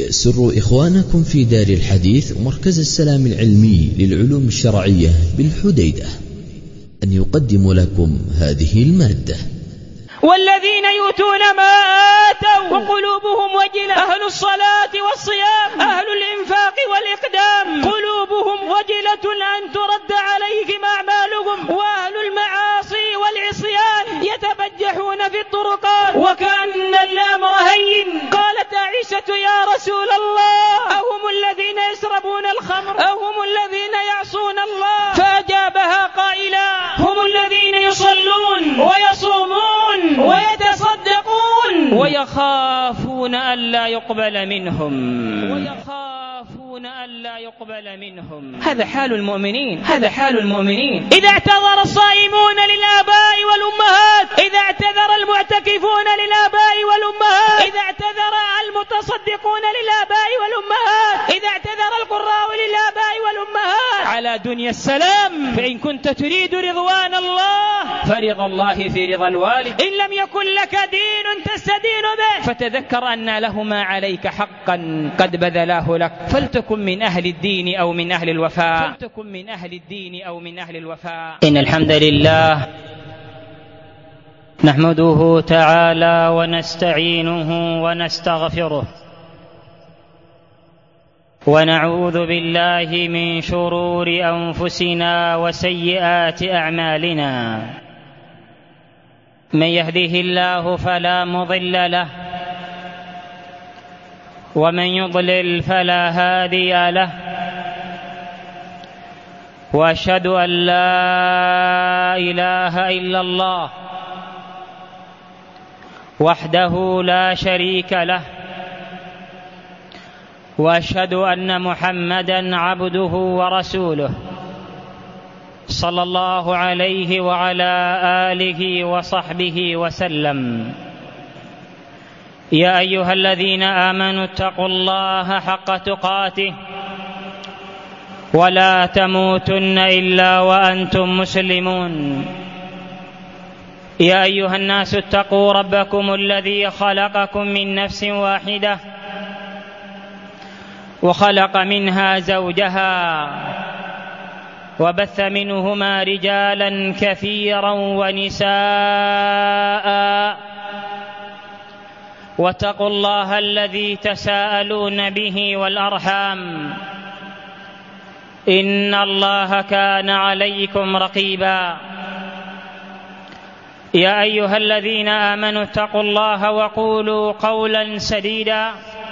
يسر إخوانكم في دار الحديث ومركز السلام العلمي للعلوم الشرعية بالحديدة أن يقدم لكم هذه المادة. والذين يؤتون ما آتوا وقلوبهم وجلة، أهل الصلاة والصيام، أهل الإنفاق والإقدام، قلوبهم وجلة أن ترد عليهم أعمالهم، وأهل المعاصي والعصيان يتبجحون في الطرقات وكأن الأمر هين. قالت عائشة: يا رسول الله، أهم الذين يشربون الخمر؟ أهم الذين يعصون الله؟ فأجابها قائلا: هم الذين يصلون ويصومون ويتصدقون ويخافون ألا يقبل منهم. هذا حال المؤمنين، هذا حال المؤمنين. إذا اعتذر الصائمون للآباء والأمهات، إذا اعتذر المعتكفون للآباء والأمهات، إذا اعتذر المتصدقون للآباء والأمهات، إذا اعتذر القراء للآباء والأمهات على دنيا السلام، فإن كنت تريد رضوان الله فرضا الله في رضا الوالد. إن لم يكن لك دين تستدين به فتذكر أن له ما عليك حقا قد بذلاه لك، فلتكن من أهل الدين أو من أهل الوفاء. إن الحمد لله نحمده تعالى ونستعينه ونستغفره، ونعوذ بالله من شرور أنفسنا وسيئات أعمالنا. من يهده الله فلا مضل له، ومن يضلل فلا هادي له، وأشهد أن لا إله إلا الله وحده لا شريك له، وأشهد أن محمدًا عبده ورسوله صلى الله عليه وعلى آله وصحبه وسلم. يا أيها الذين آمنوا اتقوا الله حق تقاته ولا تموتن إلا وأنتم مسلمون. يا أيها الناس اتقوا ربكم الذي خلقكم من نفس واحدة وخلق منها زوجها وبث منهما رجالا كثيرا ونساء، واتقوا الله الذي تساءلون به والأرحام، إن الله كان عليكم رقيبا. يا أيها الذين آمنوا اتقوا الله وقولوا قولا سديدا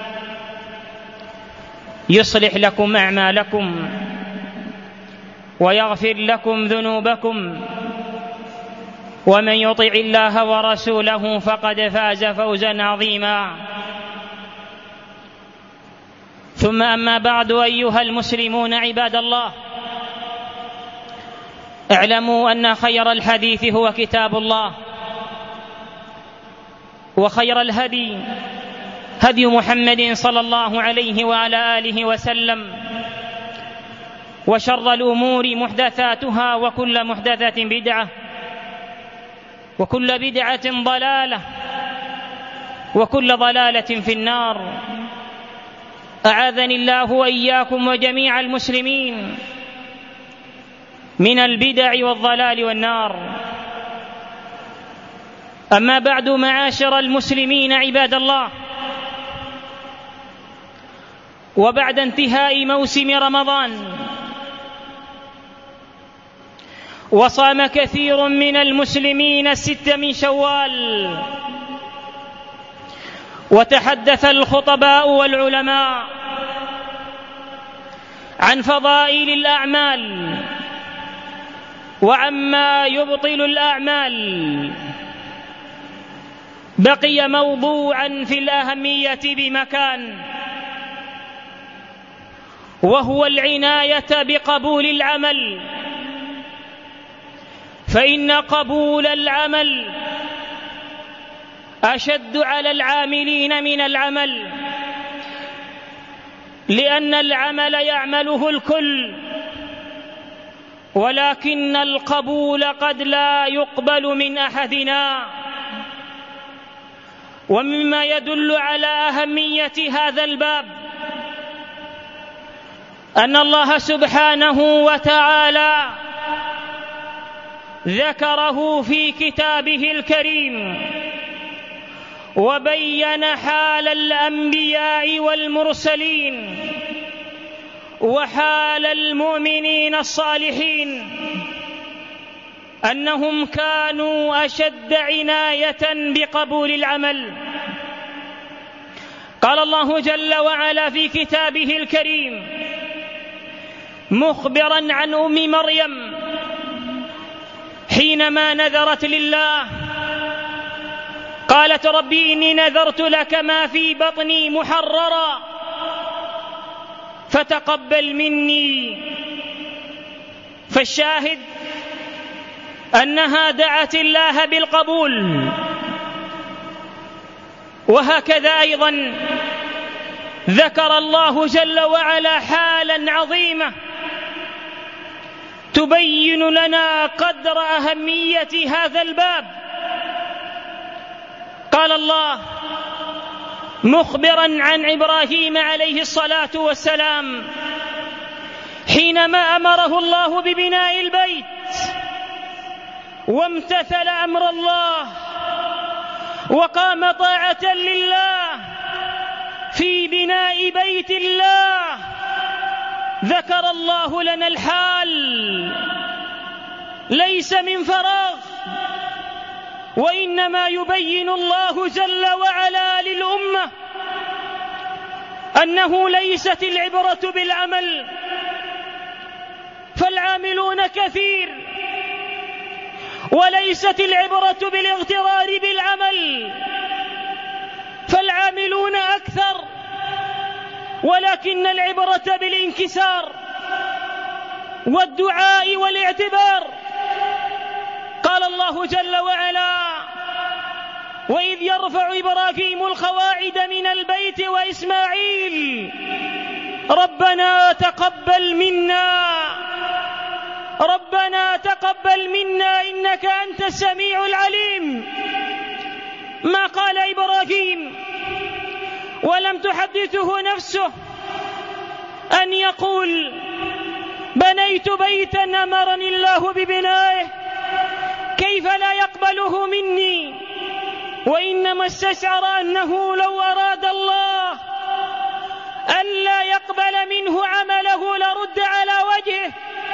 يصلح لكم أعمالكم ويغفر لكم ذنوبكم، ومن يطع الله ورسوله فقد فاز فوزا عظيما. ثم أما بعد، أيها المسلمون عباد الله، اعلموا أن خير الحديث هو كتاب الله، وخير الهدي هدي محمد صلى الله عليه وعلى آله وسلم، وشر الأمور محدثاتها، وكل محدثة بدعة، وكل بدعة ضلالة، وكل ضلالة في النار. أعاذني الله وإياكم وجميع المسلمين من البدع والضلال والنار. أما بعد، معاشر المسلمين عباد الله، وبعد انتهاء موسم رمضان، وصام كثير من المسلمين الست من شوال، وتحدث الخطباء والعلماء عن فضائل الأعمال وعما يبطل الأعمال، بقي موضوعا في الأهمية بمكان، وهو العناية بقبول العمل، فإن قبول العمل أشد على العاملين من العمل، لأن العمل يعمله الكل، ولكن القبول قد لا يقبل من أحدنا. ومما يدل على أهمية هذا الباب أن الله سبحانه وتعالى ذكره في كتابه الكريم وبين حال الأنبياء والمرسلين وحال المؤمنين الصالحين أنهم كانوا أشد عناية بقبول العمل. قال الله جل وعلا في كتابه الكريم مخبرا عن أم مريم حينما نذرت لله قالت ربي إني نذرت لك ما في بطني محررا فتقبل مني. فالشاهد أنها دعت الله بالقبول. وهكذا أيضا ذكر الله جل وعلا حالا عظيمة تبين لنا قدر أهمية هذا الباب. قال الله مخبرا عن إبراهيم عليه الصلاة والسلام حينما أمره الله ببناء البيت وامتثل أمر الله وقام طاعة لله في بناء بيت الله، ذكر الله لنا الحال ليس من فراغ، وإنما يبين الله جل وعلا للأمة أنه ليست العبرة بالعمل، فالعاملون كثير، وليست العبرة بالاغترار بالعمل، فالعاملون أكثر، ولكن العبرة بالانكسار والدعاء والاعتبار. قال الله جل وعلا وإذ يرفع إبراهيم القواعد من البيت وإسماعيل ربنا تقبل منا إنك أنت السميع العليم. ما قال إبراهيم ولم تحدثه نفسه أن يقول بنيت بيتا أمرني الله ببنائه كيف لا يقبله مني، وإنما استشعر أنه لو أراد الله ألا يقبل منه عمله لرد على وجهه،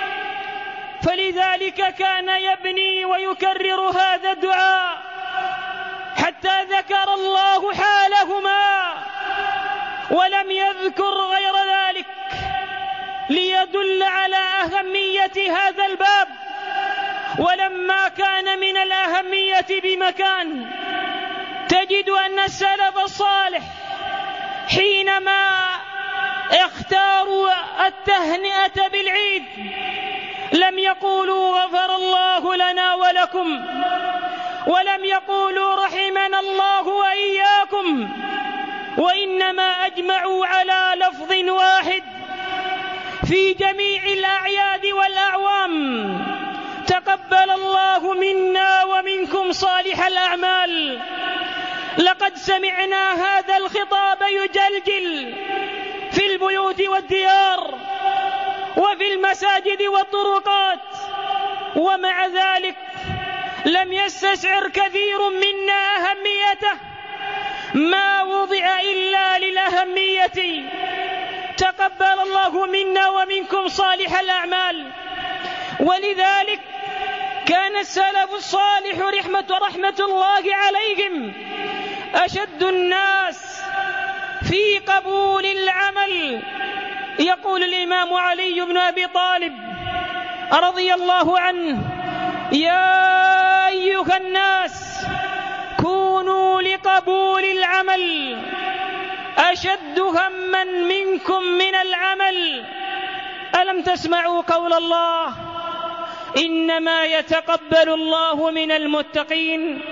فلذلك كان يبني ويكرر هذا الدعاء حتى ذكر الله حالهما ولم يذكر غير ذلك ليدل على أهمية هذا الباب. ولما كان من الأهمية بمكان تجد أن السلف الصالح حينما اختاروا التهنئة بالعيد لم يقولوا غفر الله لنا ولكم، ولم يقولوا رحمنا الله وإياكم، وإنما أجمعوا على لفظ واحد في جميع الأعياد والأعوام: تقبل الله منا ومنكم صالح الأعمال. لقد سمعنا هذا الخطاب يجلجل في البيوت والديار وفي المساجد والطرقات، ومع ذلك لم يستشعر كثير منا أهميته، ما وضع إلا للأهمية. تقبل الله منا ومنكم صالح الأعمال. ولذلك كان السلف الصالح رحمة الله عليهم أشد الناس في قبول العمل. يقول الإمام علي بن أبي طالب رضي الله عنه: يا أيها الناس كونوا لقبول العمل أشد همًا منكم من العمل. ألم تسمعوا قول الله: إنما يتقبل الله من المتقين؟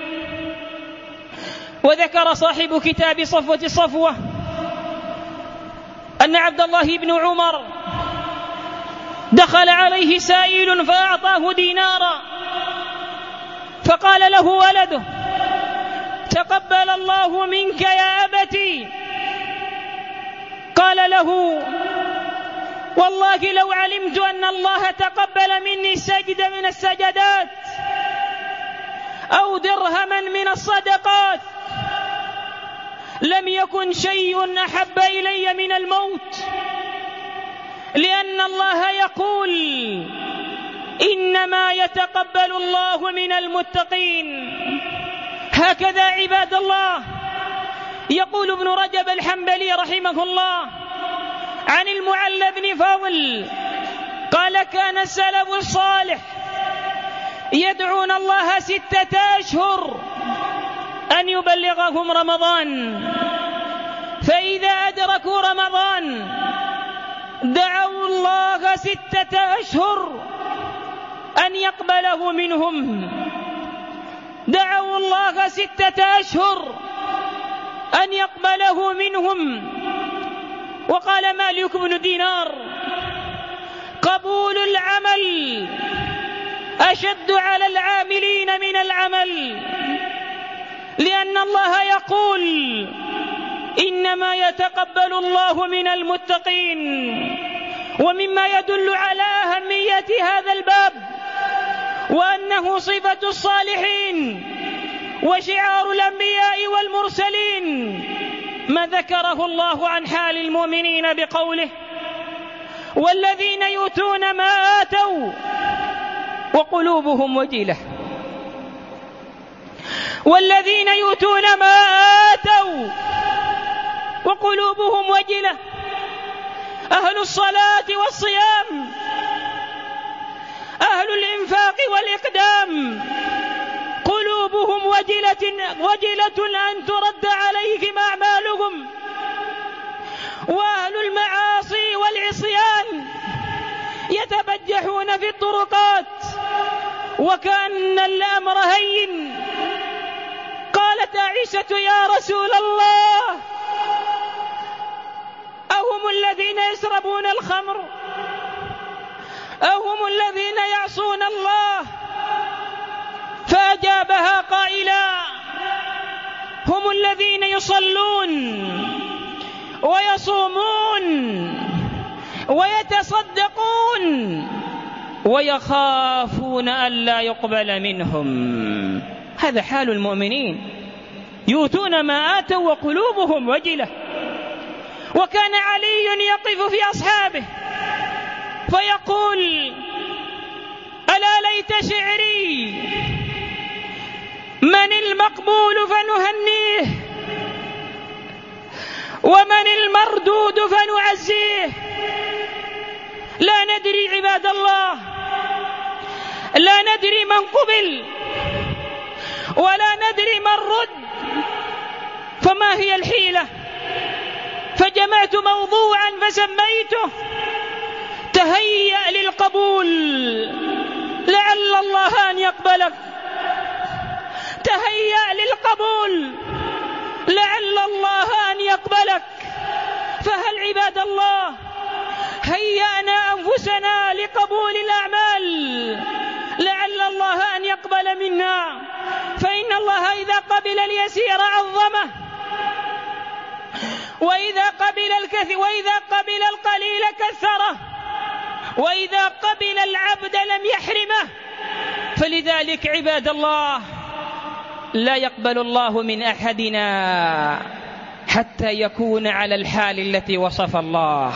وذكر صاحب كتاب صفوة الصفوة أن عبد الله بن عمر دخل عليه سائل فأعطاه دينارا، فقال له ولده: تقبل الله منك يا أبتي. قال له: والله لو علمت أن الله تقبل مني سجدة من السجدات أو درهما من الصدقات لم يكن شيء أحب إلي من الموت، لأن الله يقول إنما يتقبل الله من المتقين. هكذا عباد الله يقول ابن رجب الحنبلي رحمه الله عن المعلى بن فضل قال: كان السلف الصالح يدعون الله 6 أشهر أن يبلغهم رمضان، فإذا أدركوا رمضان دعوا الله 6 أشهر أن يقبله منهم، دعوا الله 6 أشهر أن يقبله منهم. وقال مالك بن دينار: قبول العمل أشد على العاملين من العمل، لأن الله يقول إنما يتقبل الله من المتقين. ومما يدل على أهمية هذا الباب وأنه صفة الصالحين وشعار الأنبياء والمرسلين ما ذكره الله عن حال المؤمنين بقوله: والذين يؤتون ما آتوا وقلوبهم وجلة. والذين يؤتون ما آتوا وقلوبهم وجلة، أهل الصلاة والصيام، أهل الإنفاق والإقدام، قلوبهم وجلة أن ترد عليهم أعمالهم. وأهل المعاصي والعصيان يتبجحون في الطرقات وكأن الأمر هين. قالت عائشة: يا رسول الله، أهم الذين يشربون الخمر؟ أهم الذين يعصون الله؟ فأجابها قائلا: هم الذين يصلون ويصومون ويتصدقون ويخافون ألا يقبل منهم. هذا حال المؤمنين، يؤتون ما آتوا وقلوبهم وجلة. وكان علي يقف في أصحابه فيقول: ألا ليت شعري من المقبول فنهنيه ومن المردود فنعزيه. لا ندري عباد الله، لا ندري من قبل ولا ندري من رد، فما هي الحيلة؟ فجمعت موضوعا فسميته: تهيأ للقبول لعل الله أن يقبلك. تهيأ للقبول لعل الله أن يقبلك. فهل عباد الله هيأنا أنفسنا لقبول الأعمال لعل الله أن يقبل منا؟ فإن الله إذا قبل اليسير عظمه، وإذا قبل القليل كثره، وإذا قبل العبد لم يحرمه. فلذلك عباد الله لا يقبل الله من أحدنا حتى يكون على الحال التي وصف الله.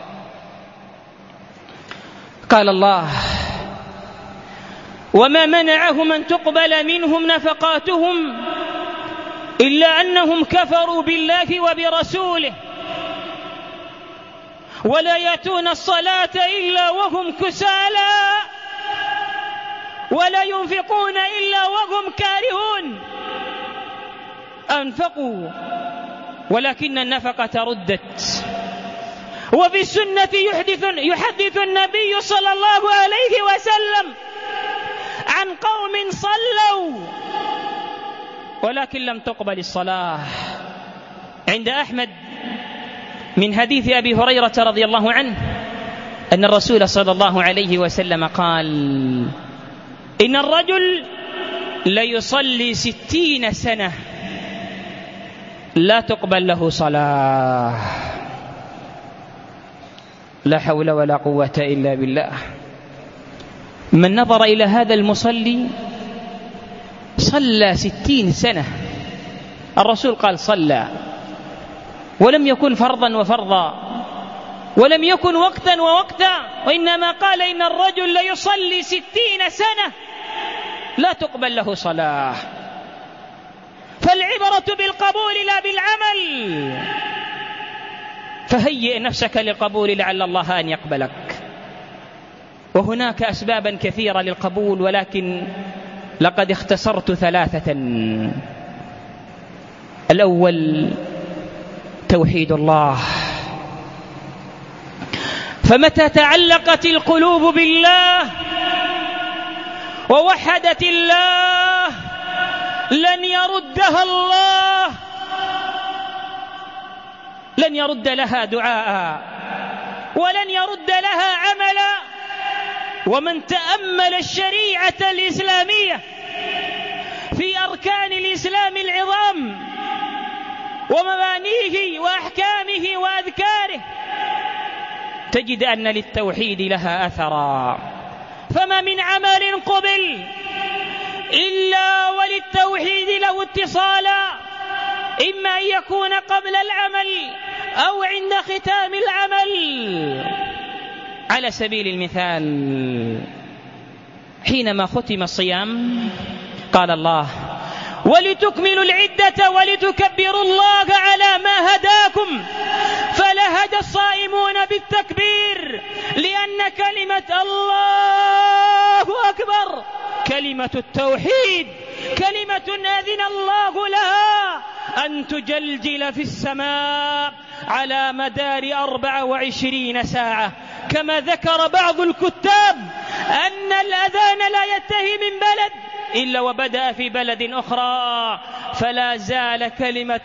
قال الله: وما منعهم أن تقبل منهم نفقاتهم إلا أنهم كفروا بالله وبرسوله ولا يأتون الصلاة إلا وهم كسالى ولا ينفقون إلا وهم كارهون. أنفقوا ولكن النفقة ردت. وفي السنة يحدث النبي صلى الله عليه وسلم عن قوم صلوا ولكن لم تقبل الصلاة. عند أحمد من حديث أبي هريرة رضي الله عنه أن الرسول صلى الله عليه وسلم قال: إن الرجل ليصلي 60 سنة لا تقبل له صلاة، لا حول ولا قوة إلا بالله. من نظر إلى هذا المصلي صلى 60 سنة، الرسول قال صلى، ولم يكن فرضا وفرضا، ولم يكن وقتا ووقتا، وإنما قال إن الرجل ليصلي 60 سنة لا تقبل له صلاة. فالعبرة بالقبول لا بالعمل، فهيئ نفسك للقبول لعل الله أن يقبلك. وهناك أسبابا كثيرة للقبول، ولكن لقد اختصرت 3. الأول توحيد الله، فمتى تعلقت القلوب بالله ووحدت الله لن يردها الله، لن يرد لها دعاء ولن يرد لها عملا. ومن تأمل الشريعة الإسلامية في أركان الإسلام العظام ومبانيه وأحكامه وأذكاره تجد أن للتوحيد لها أثرا. فما من عمل قبل إلا وللتوحيد له اتصالا، إما أن يكون قبل العمل أو عند ختام العمل. على سبيل المثال حينما ختم الصيام قال الله ولتكملوا العدة ولتكبروا الله على ما هداكم، فلهدى الصائمون بالتكبير، لأن كلمة الله أكبر كلمة التوحيد، كلمة أذن الله لها أن تجلجل في السماء على مدار 24 ساعة. كما ذكر بعض الكتاب أن الأذان لا ينتهي من بلد إلا وبدأ في بلد أخرى، فلا زال كلمة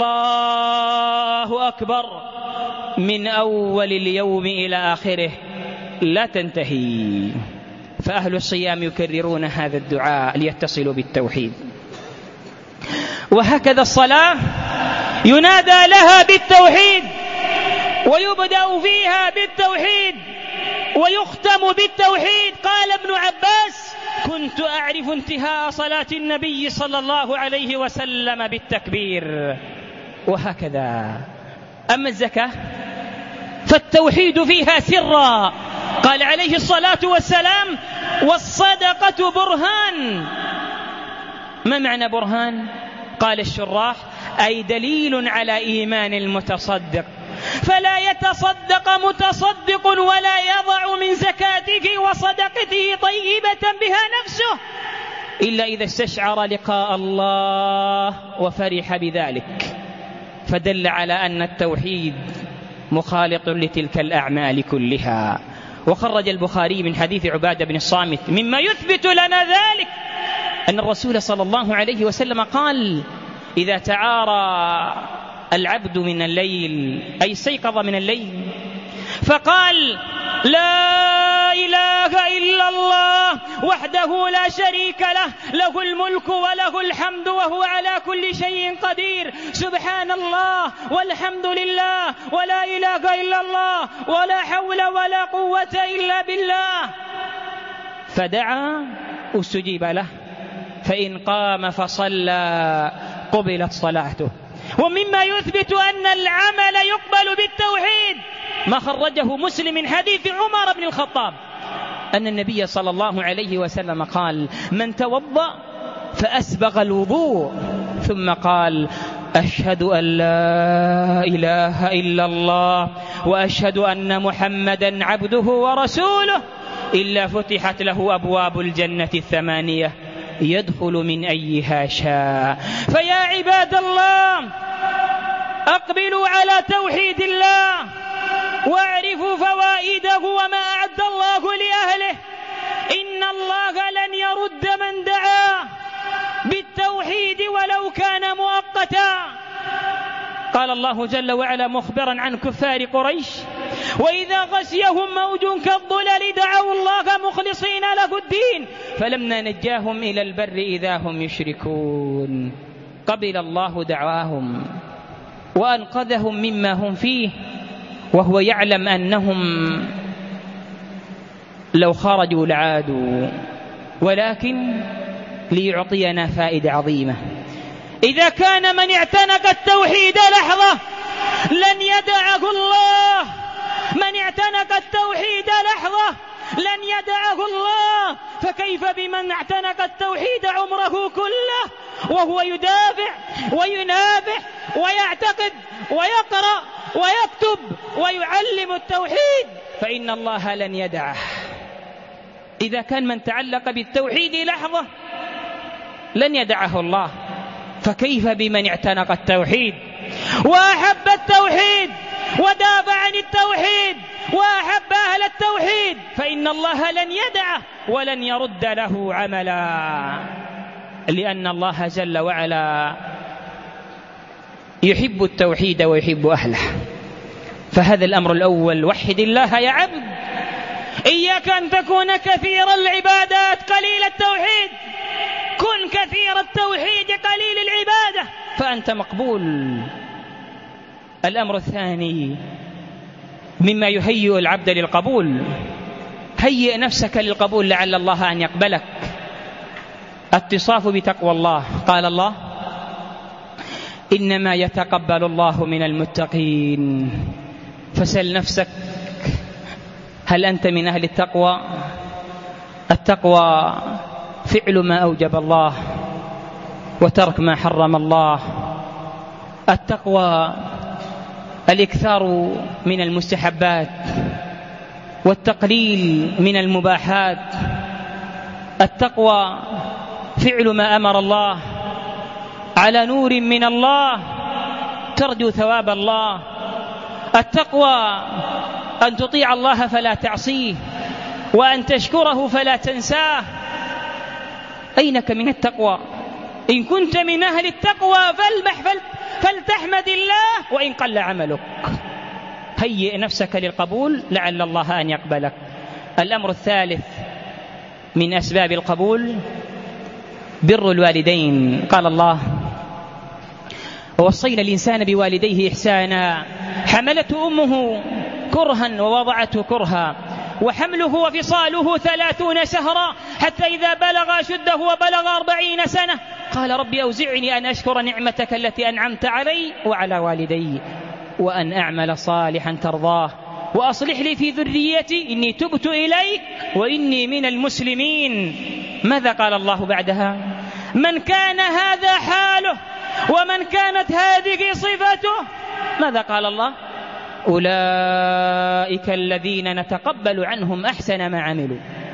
الله أكبر من أول اليوم إلى آخره لا تنتهي. فأهل الصيام يكررون هذا الدعاء ليتصلوا بالتوحيد. وهكذا الصلاة ينادى لها بالتوحيد، ويبدأ فيها بالتوحيد، ويختم بالتوحيد. قال ابن عباس كنت أعرف انتهاء صلاة النبي صلى الله عليه وسلم بالتكبير. وهكذا. أما الزكاة فالتوحيد فيها سرا، قال عليه الصلاة والسلام والصدقة برهان. ما معنى برهان؟ قال الشراح أي دليل على إيمان المتصدق، فلا يتصدق متصدق ولا يضع من زكاته وصدقته طيبة بها نفسه إلا إذا استشعر لقاء الله وفرح بذلك، فدل على أن التوحيد مخالط لتلك الأعمال كلها. وخرج البخاري من حديث عبادة بن الصامت مما يثبت لنا ذلك أن الرسول صلى الله عليه وسلم قال إذا تعارى العبد من الليل أي استيقظ من الليل فقال لا إله إلا الله وحده لا شريك له، له الملك وله الحمد وهو على كل شيء قدير، سبحان الله والحمد لله ولا إله إلا الله ولا حول ولا قوة إلا بالله، فدعا استجيب له، فإن قام فصلى قبلت صلاته. ومما يثبت أن العمل يقبل بالتوحيد ما خرجه مسلم من حديث عمر بن الخطاب أن النبي صلى الله عليه وسلم قال من توضأ فأسبغ الوضوء ثم قال أشهد أن لا إله إلا الله وأشهد أن محمدا عبده ورسوله إلا فتحت له أبواب الجنة 8 يدخل من أيها شاء. فيا عباد الله أقبلوا على توحيد الله واعرفوا فوائده وما أعد الله لأهله. إن الله لن يرد من دعا بالتوحيد ولو كان مؤقتا. قال الله جل وعلا مخبرا عن كفار قريش وإذا غشيهم موج كالظلل دعوا الله مخلصين له الدين فلما نجاهم إلى البر إذا هم يشركون. قبل الله دعواهم وأنقذهم مما هم فيه وهو يعلم أنهم لو خرجوا لعادوا، ولكن ليعطينا فائدة عظيمة. إذا كان من اعتنق التوحيد لحظة لن يدعه الله، من اعتنق التوحيد لحظة لن يدعه الله، فكيف بمن اعتنق التوحيد عمره كله وهو يدافع وينابح ويعتقد ويقرأ ويكتب ويعلم التوحيد، فإن الله لن يدعه. إذا كان من تعلق بالتوحيد لحظة لن يدعه الله، فكيف بمن اعتنق التوحيد وأحب التوحيد ودافع عن التوحيد وأحب أهل التوحيد، فإن الله لن يدعه ولن يرد له عملا، لأن الله جل وعلا يحب التوحيد ويحب أهله. فهذا الأمر الأول، وحد الله يا عبد. إياك أن تكون كثير العبادات قليل التوحيد، كن كثير التوحيد قليل العبادة فأنت مقبول. الأمر الثاني مما يهيئ العبد للقبول، هيئ نفسك للقبول لعل الله أن يقبلك. اتصاف بتقوى الله، قال الله إنما يتقبل الله من المتقين. فسل نفسك هل أنت من أهل التقوى؟ التقوى فعل ما أوجب الله وترك ما حرم الله. التقوى الإكثار من المستحبات والتقليل من المباحات. التقوى فعل ما أمر الله على نور من الله ترجو ثواب الله. التقوى أن تطيع الله فلا تعصيه وأن تشكره فلا تنساه. أينك من التقوى؟ إن كنت من أهل التقوى فلتحمد الله وإن قل عملك. هيئ نفسك للقبول لعل الله أن يقبلك. الأمر الثالث من أسباب القبول بر الوالدين. قال الله ووصينا الإنسان بوالديه إحسانا حملته أمه كرها ووضعته كرها وحمله وفصاله 30 شهرا حتى إذا بلغ أشده وبلغ 40 سنة قال ربي أوزعني أن أشكر نعمتك التي أنعمت علي وعلى والدي وأن أعمل صالحا ترضاه وأصلح لي في ذريتي إني تبت إليك وإني من المسلمين. ماذا قال الله بعدها؟ من كان هذا حاله ومن كانت هذه صفته ماذا قال الله؟ أولئك الذين نتقبل عنهم أحسن ما عملوا.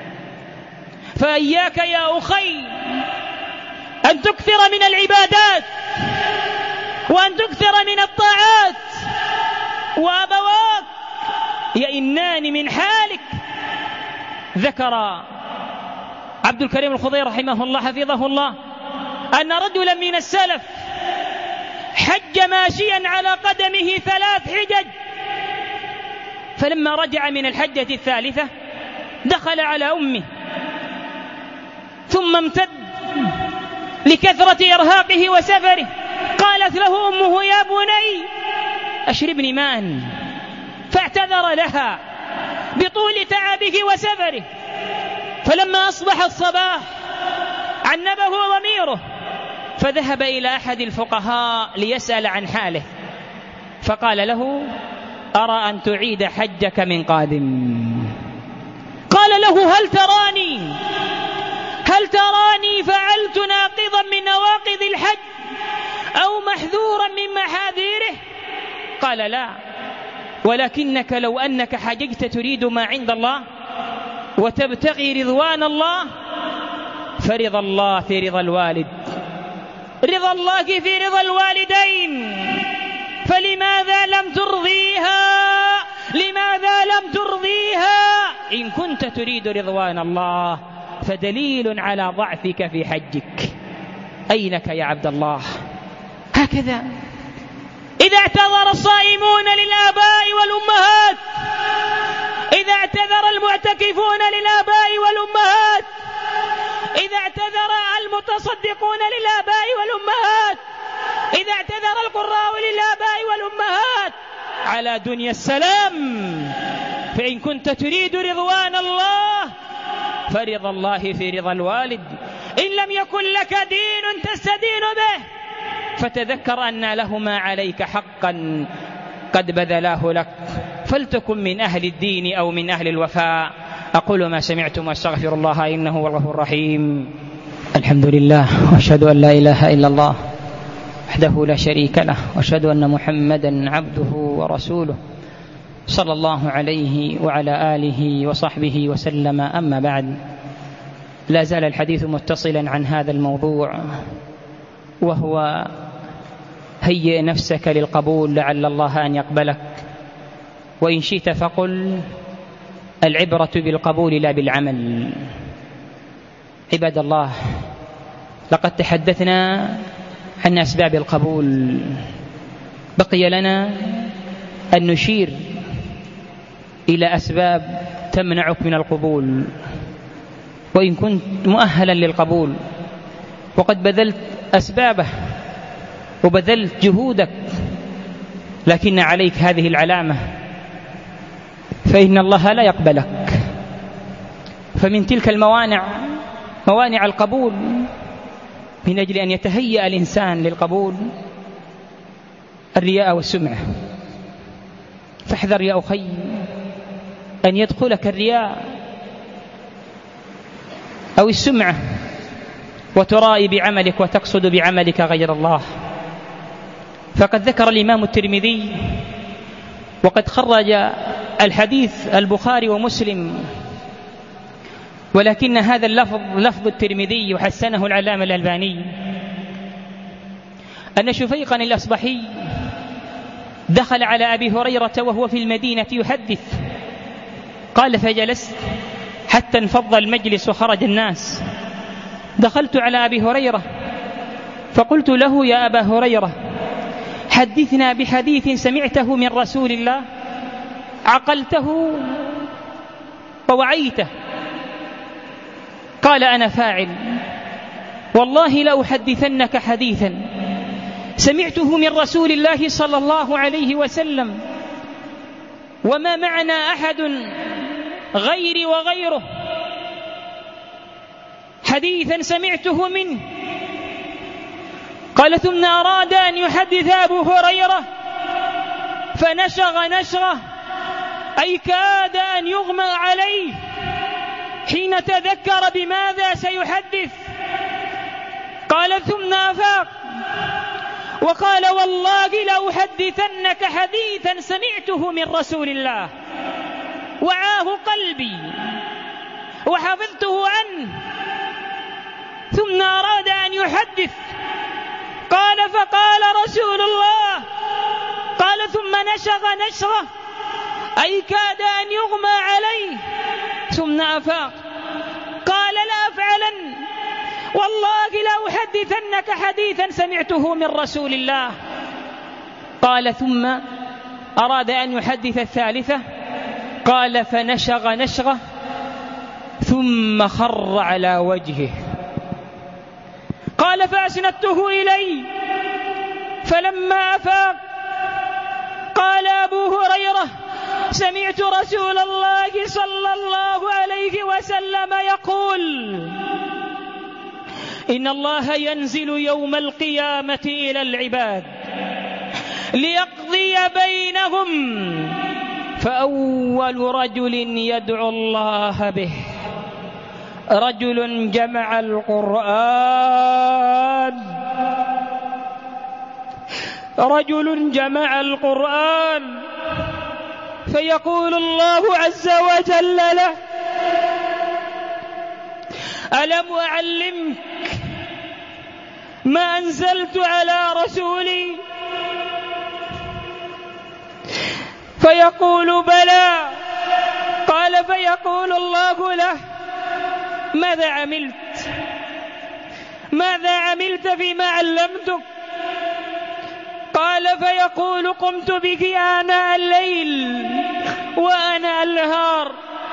فإياك يا أخي أن تكثر من العبادات وأن تكثر من الطاعات وأبواك يئنان من حالك. ذكر عبد الكريم الخضير رحمه الله حفظه الله أن رجلا من السلف حج ماشيا على قدمه 3 حجج، فلما رجع من الحجة الثالثة دخل على أمه ثم امتد لكثرة إرهاقه وسفره. قالت له أمه يا بني أشربني ماء، فاعتذر لها بطول تعبه وسفره. فلما أصبح الصباح عنبه ضميره فذهب إلى أحد الفقهاء ليسأل عن حاله فقال له أرى أن تعيد حجك من قادم. قال له هل تراني فعلت ناقضا من نواقض الحج أو محذورا من محاذيره؟ قال لا، ولكنك لو أنك حججت تريد ما عند الله وتبتغي رضوان الله فرضا الله في رضا الوالد، رضا الله في رضا الوالدين، فلماذا لم ترضيها إن كنت تريد رضوان الله؟ فدليل على ضعفك في حجك. أينك يا عبد الله؟ هكذا إذا اعتذر الصائمون للآباء والأمهات، إذا اعتذر المعتكفون للآباء والأمهات، إذا اعتذر المتصدقون للآباء والأمهات، إذا اعتذر القراء للآباء والأمهات، على دنيا السلام. فإن كنت تريد رضوان الله فرضا الله في رضا الوالد. إن لم يكن لك دين تستدين به فتذكر أن لهما عليك حقا قد بذلاه لك، فلتكن من أهل الدين أو من أهل الوفاء. أقول ما سمعتم واستغفر الله إنه هو الغفور الرحيم. الحمد لله، وأشهد أن لا إله إلا الله وحده لا شريك له، وأشهد أن محمدا عبده ورسوله صلى الله عليه وعلى آله وصحبه وسلم. أما بعد، لا زال الحديث متصلا عن هذا الموضوع، وهو هيئ نفسك للقبول لعل الله أن يقبلك، وإن شئت فقل العبرة بالقبول لا بالعمل. عباد الله، لقد تحدثنا عن أسباب القبول، بقي لنا أن نشير إلى أسباب تمنعك من القبول وإن كنت مؤهلا للقبول وقد بذلت أسبابه وبذلت جهودك، لكن عليك هذه العلامة، فإن الله لا يقبلك. فمن تلك الموانع موانع القبول، من أجل أن يتهيأ الإنسان للقبول، الرياء والسمعة. فاحذر يا أخي أن يدخلك الرياء أو السمعة وترائي بعملك وتقصد بعملك غير الله. فقد ذكر الإمام الترمذي وقد خرج الحديث البخاري ومسلم، ولكن هذا اللفظ لفظ الترمذي وحسنه العلامة الألباني، أن شفيقا الأصبحي دخل على أبي هريرة وهو في المدينة يحدث، قال فجلست حتى انفض المجلس وخرج الناس. دخلت على أبي هريرة فقلت له يا أبا هريرة، حدثنا بحديث سمعته من رسول الله عقلته ووعيته. قال أنا فاعل، والله لأحدثنك حديثا سمعته من رسول الله صلى الله عليه وسلم، وما معنا أحد غيري وغيره، حديثا سمعته منه. قال ثم أراد أن يحدث أبو هريرة فنشغ نشغه، أي كاد أن يغمى عليه حين تذكر بماذا سيحدث. قال ثم أفاق وقال والله لأحدثنك حديثا سمعته من رسول الله، وعاه قلبي وحفظته عنه. ثم أراد أن يحدث، قال فقال رسول الله، قال ثم نشغ نشغه، أي كاد أن يغمى عليه، ثم أفاق قال لا أفعلن، والله لأحدثنك حديثا سمعته من رسول الله. قال ثم أراد أن يحدث الثالثة، قال فنشغ نشغه ثم خر على وجهه. قال فأسندته إلي، فلما أفاق قال أبو هريرة سمعت رسول الله صلى الله عليه وسلم يقول إن الله ينزل يوم القيامة إلى العباد ليقضي بينهم، فأول رجل يدعو الله به رجل جمع القرآن فيقول الله عز وجل له ألم أعلمك ما أنزلت على رسولي؟ فيقول بلى. قال فيقول الله له ماذا عملت فيما علمتك؟ قال فيقول قمت بك آناء الليل وأنا النهار.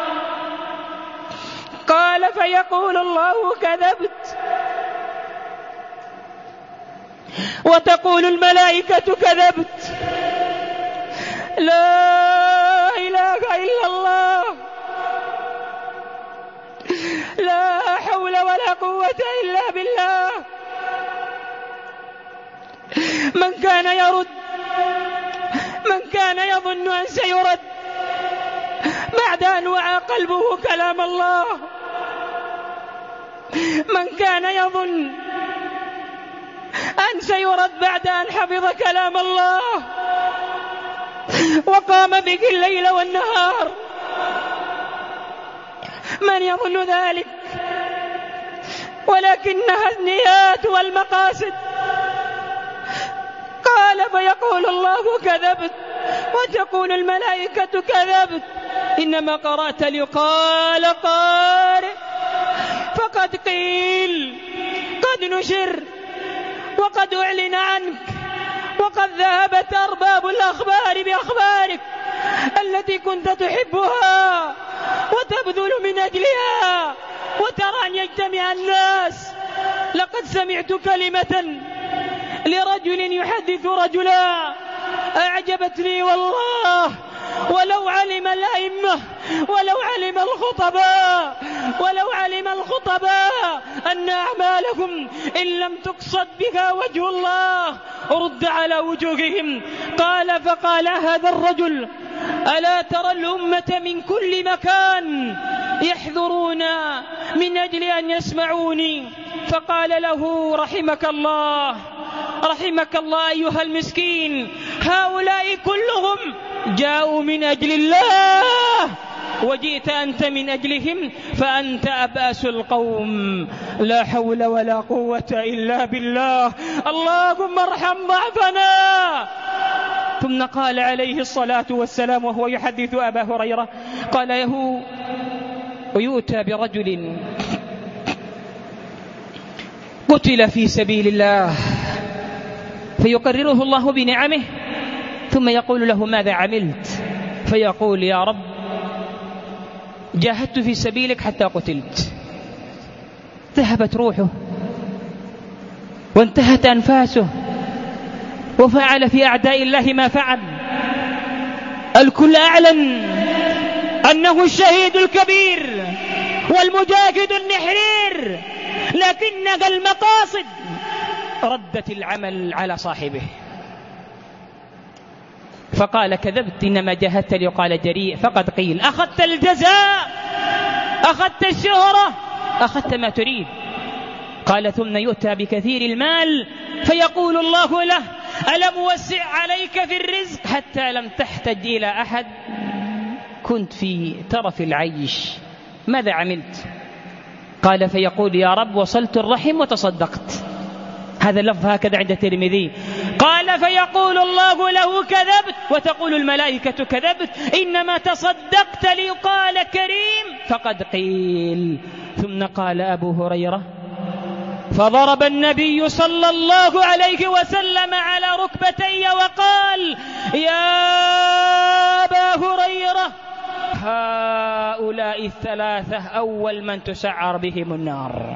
قال فيقول الله كذبت، وتقول الملائكة كذبت، لا إله إلا الله، لا حول ولا قوة إلا بالله. من كان يظن أن سيرد بعد أن وعى قلبه كلام الله، من كان يظن أن سيرد بعد أن حفظ كلام الله وقام به الليل والنهار، من يظن ذلك؟ ولكنها النيات والمقاصد. قال فيقول الله كذبت، وتقول الملائكة كذبت، إنما قرأت ليقال قارئ، فقد قيل، قد نشر، وقد أعلن عنك، وقد ذهبت أرباب الأخبار بأخبارك التي كنت تحبها وتبذل من أجلها، وترى أن يجتمع الناس. لقد سمعت كلمة لرجل يحدث رجلا أعجبتني والله، ولو علم الأئمة ولو علم الخطباء أن أعمالهم إن لم تقصد بها وجه الله رد على وجوههم. فقال هذا الرجل: ألا ترى الأمة من كل مكان يحذرون من أجل أن يسمعوني؟ فقال له: رحمك الله أيها المسكين، هؤلاء كلهم جاءوا من أجل الله، وجئت أنت من أجلهم، فأنت أبأس القوم. لا حول ولا قوة إلا بالله. اللهم ارحم ضعفنا. ثم قال عليه الصلاة والسلام وهو يحدث أبا هريرة، قال له: ويؤتى برجل قتل في سبيل الله، فيقرره الله بنعمه، ثم يقول له: ماذا عملت؟ فيقول: يا رب، جاهدت في سبيلك حتى قتلت. ذهبت روحه وانتهت أنفاسه، وفعل في أعداء الله ما فعل. الكل أعلن أنه الشهيد الكبير والمجاهد النحرير، لكن المقاصد ردت العمل على صاحبه، فقال: كذبت، إنما جاهدت ليقال جريء، فقد قيل. أخذت الجزاء، أخذت الشهرة، أخذت ما تريد. قال: ثم يؤتى بكثير المال، فيقول الله له: ألم أوسع عليك في الرزق حتى لم تحتج إلى أحد؟ كنت في ترف العيش، ماذا عملت؟ قال: فيقول: يا رب، وصلت الرحم وتصدقت. هذا اللفظ هكذا عند الترمذي. قال: فيقول الله له: كذبت، وتقول الملائكة كذبت، إنما تصدقت ليقال كريم، فقد قيل. ثم قال أبو هريرة: فضرب النبي صلى الله عليه وسلم على ركبتي وقال: يا أبا هريرة، هؤلاء الثلاثة أول من تسعر بهم النار.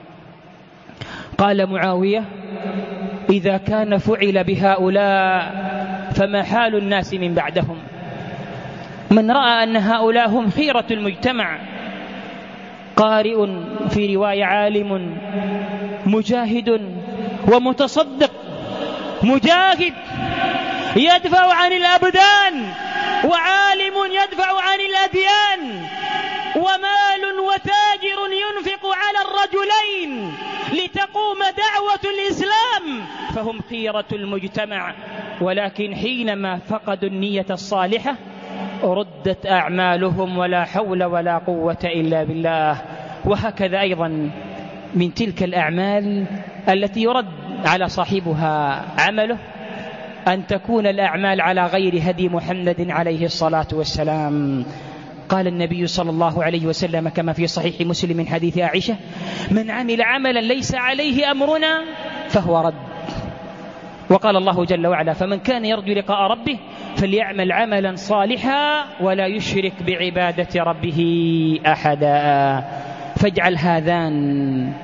قال معاوية: إذا كان فعل بهؤلاء فما حال الناس من بعدهم؟ من رأى أن هؤلاء هم خيرة المجتمع، قارئ، في رواية عالم، مجاهد ومتصدق، مجاهد يدفع عن الأبدان، وعالم يدفع عن الأديان، ومال وتاجر ينفق على الرجلين لتقوم دعوة الإسلام، فهم خيرة المجتمع. ولكن حينما فقدوا النية الصالحة ردت أعمالهم، ولا حول ولا قوة إلا بالله. وهكذا أيضا من تلك الأعمال التي يرد على صاحبها عمله أن تكون الأعمال على غير هدي محمد عليه الصلاة والسلام. قال النبي صلى الله عليه وسلم كما في صحيح مسلم من حديث عائشة: من عمل عملا ليس عليه أمرنا فهو رد. وقال الله جل وعلا: فمن كان يرجو لقاء ربه فليعمل عملا صالحا ولا يشرك بعبادة ربه أحدا. فاجعل هذان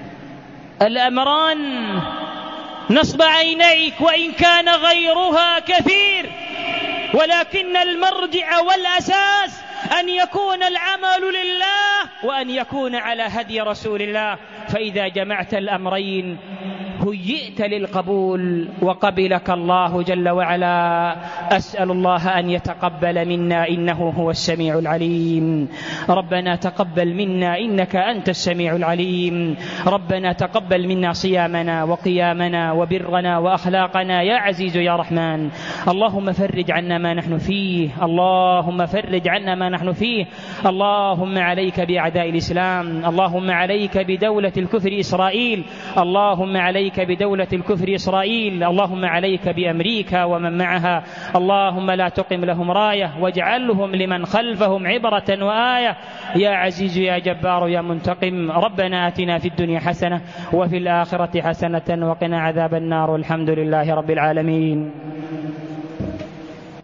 الأمران نصب عينيك، وإن كان غيرها كثير، ولكن المرجع والأساس أن يكون العمل لله وأن يكون على هدي رسول الله. فإذا جمعت الأمرين هيئت للقبول وقبلك الله جل وعلا. أسأل الله أن يتقبل منا إنه هو السميع العليم. ربنا تقبل منا إنك أنت السميع العليم. ربنا تقبل منا صيامنا وقيامنا وبرنا وأخلاقنا يا عزيز يا رحمن. اللهم فرج عنا ما نحن فيه، اللهم فرج عنا ما نحن فيه. اللهم عليك بأعداء الإسلام، اللهم عليك بدولة الكفر إسرائيل، اللهم عليك بدولة الكفر إسرائيل، اللهم عليك بأمريكا ومن معها. اللهم لا تقم لهم راية واجعلهم لمن خلفهم عبرة وآية يا عزيز يا جبار يا منتقم. ربنا آتنا في الدنيا حسنة وفي الآخرة حسنة وقنا عذاب النار. والحمد لله رب العالمين.